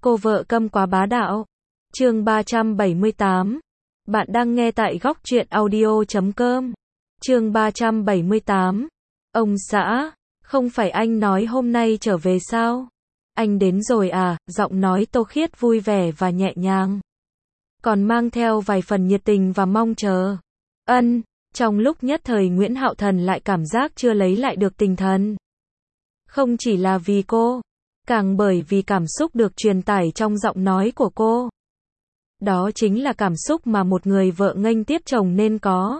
Cô vợ câm quá bá đạo. Chương 378. Bạn đang nghe tại góc truyện audio.com. Chương 378. Ông xã, không phải anh nói hôm nay trở về sao? Anh đến rồi à? Giọng nói Tô Khiết vui vẻ và nhẹ nhàng, còn mang theo vài phần nhiệt tình và mong chờ. Trong lúc nhất thời Nguyễn Hạo Thần lại cảm giác chưa lấy lại được tinh thần. Không chỉ là vì cô, càng bởi vì cảm xúc được truyền tải trong giọng nói của cô. Đó chính là cảm xúc mà một người vợ nghênh tiếp chồng nên có.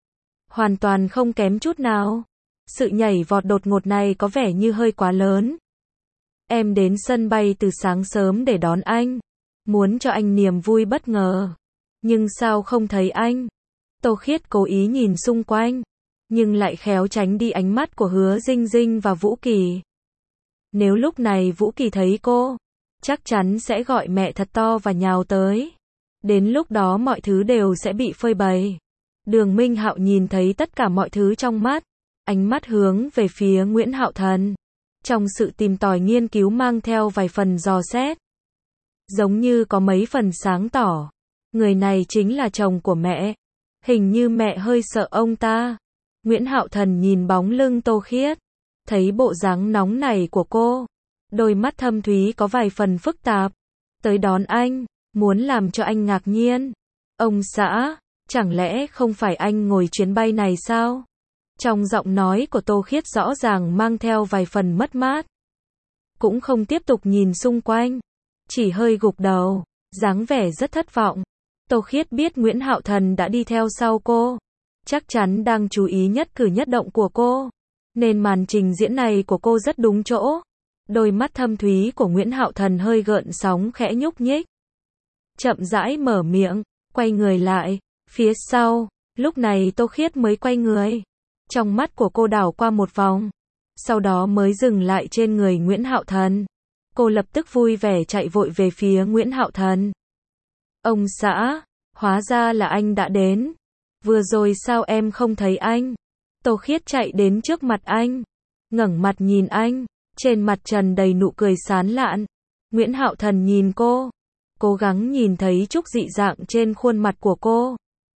Hoàn toàn không kém chút nào. Sự nhảy vọt đột ngột này có vẻ như hơi quá lớn. Em đến sân bay từ sáng sớm để đón anh, muốn cho anh niềm vui bất ngờ. Nhưng sao không thấy anh? Tô Khiết cố ý nhìn xung quanh, nhưng lại khéo tránh đi ánh mắt của Hứa Dinh Dinh và Vũ Kỳ. Nếu lúc này Vũ Kỳ thấy cô, chắc chắn sẽ gọi mẹ thật to và nhào tới. Đến lúc đó mọi thứ đều sẽ bị phơi bày. Đường Minh Hạo nhìn thấy tất cả mọi thứ trong mắt, ánh mắt hướng về phía Nguyễn Hạo Thần, trong sự tìm tòi nghiên cứu mang theo vài phần dò xét. Giống như có mấy phần sáng tỏ, người này chính là chồng của mẹ. Hình như mẹ hơi sợ ông ta. Nguyễn Hạo Thần nhìn bóng lưng Tô Khiết, thấy bộ dáng nóng nảy của cô, đôi mắt thâm thúy có vài phần phức tạp. Tới đón anh, muốn làm cho anh ngạc nhiên. Ông xã, chẳng lẽ không phải anh ngồi chuyến bay này sao? Trong giọng nói của Tô Khiết rõ ràng mang theo vài phần mất mát. Cũng không tiếp tục nhìn xung quanh, chỉ hơi gục đầu, dáng vẻ rất thất vọng. Tô Khiết biết Nguyễn Hạo Thần đã đi theo sau cô, chắc chắn đang chú ý nhất cử nhất động của cô, nên màn trình diễn này của cô rất đúng chỗ. Đôi mắt thâm thúy của Nguyễn Hạo Thần hơi gợn sóng khẽ nhúc nhích. Chậm rãi mở miệng, quay người lại, phía sau, lúc này Tô Khiết mới quay người. Trong mắt của cô đảo qua một vòng, sau đó mới dừng lại trên người Nguyễn Hạo Thần. Cô lập tức vui vẻ chạy vội về phía Nguyễn Hạo Thần. Ông xã, hóa ra là anh đã đến. Vừa rồi sao em không thấy anh? Tô Khiết chạy đến trước mặt anh, ngẩng mặt nhìn anh, trên mặt tràn đầy nụ cười sán lạn. Nguyễn Hạo Thần nhìn cô, cố gắng nhìn thấy chút dị dạng trên khuôn mặt của cô.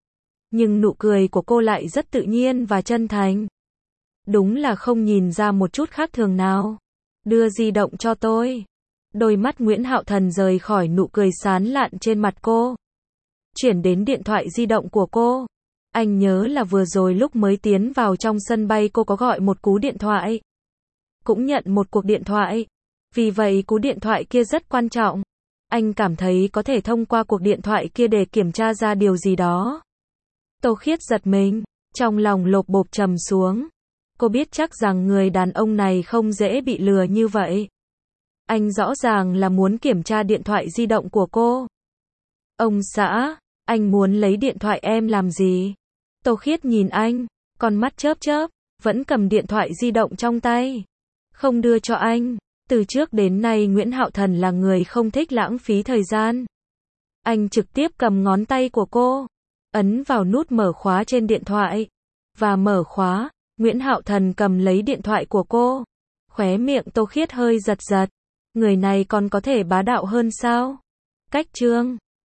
Nhưng nụ cười của cô lại rất tự nhiên và chân thành. Đúng là không nhìn ra một chút khác thường nào. Đưa di động cho tôi. Đôi mắt Nguyễn Hạo Thần rời khỏi nụ cười sán lạn trên mặt cô, chuyển đến điện thoại di động của cô. Anh nhớ là vừa rồi lúc mới tiến vào trong sân bay cô có gọi một cú điện thoại, cũng nhận một cuộc điện thoại. Vì vậy cú điện thoại kia rất quan trọng. Anh cảm thấy có thể thông qua cuộc điện thoại kia để kiểm tra ra điều gì đó. Tô Khiết giật mình, trong lòng lột bột trầm xuống. Cô biết chắc rằng người đàn ông này không dễ bị lừa như vậy. Anh rõ ràng là muốn kiểm tra điện thoại di động của cô. Ông xã, anh muốn lấy điện thoại em làm gì? Tô Khiết nhìn anh, con mắt chớp chớp, vẫn cầm điện thoại di động trong tay, không đưa cho anh. Từ trước đến nay Nguyễn Hạo Thần là người không thích lãng phí thời gian. Anh trực tiếp cầm ngón tay của cô, ấn vào nút mở khóa trên điện thoại, và mở khóa. Nguyễn Hạo Thần cầm lấy điện thoại của cô. Khóe miệng Tô Khiết hơi giật giật. Người này còn có thể bá đạo hơn sao? Cách chương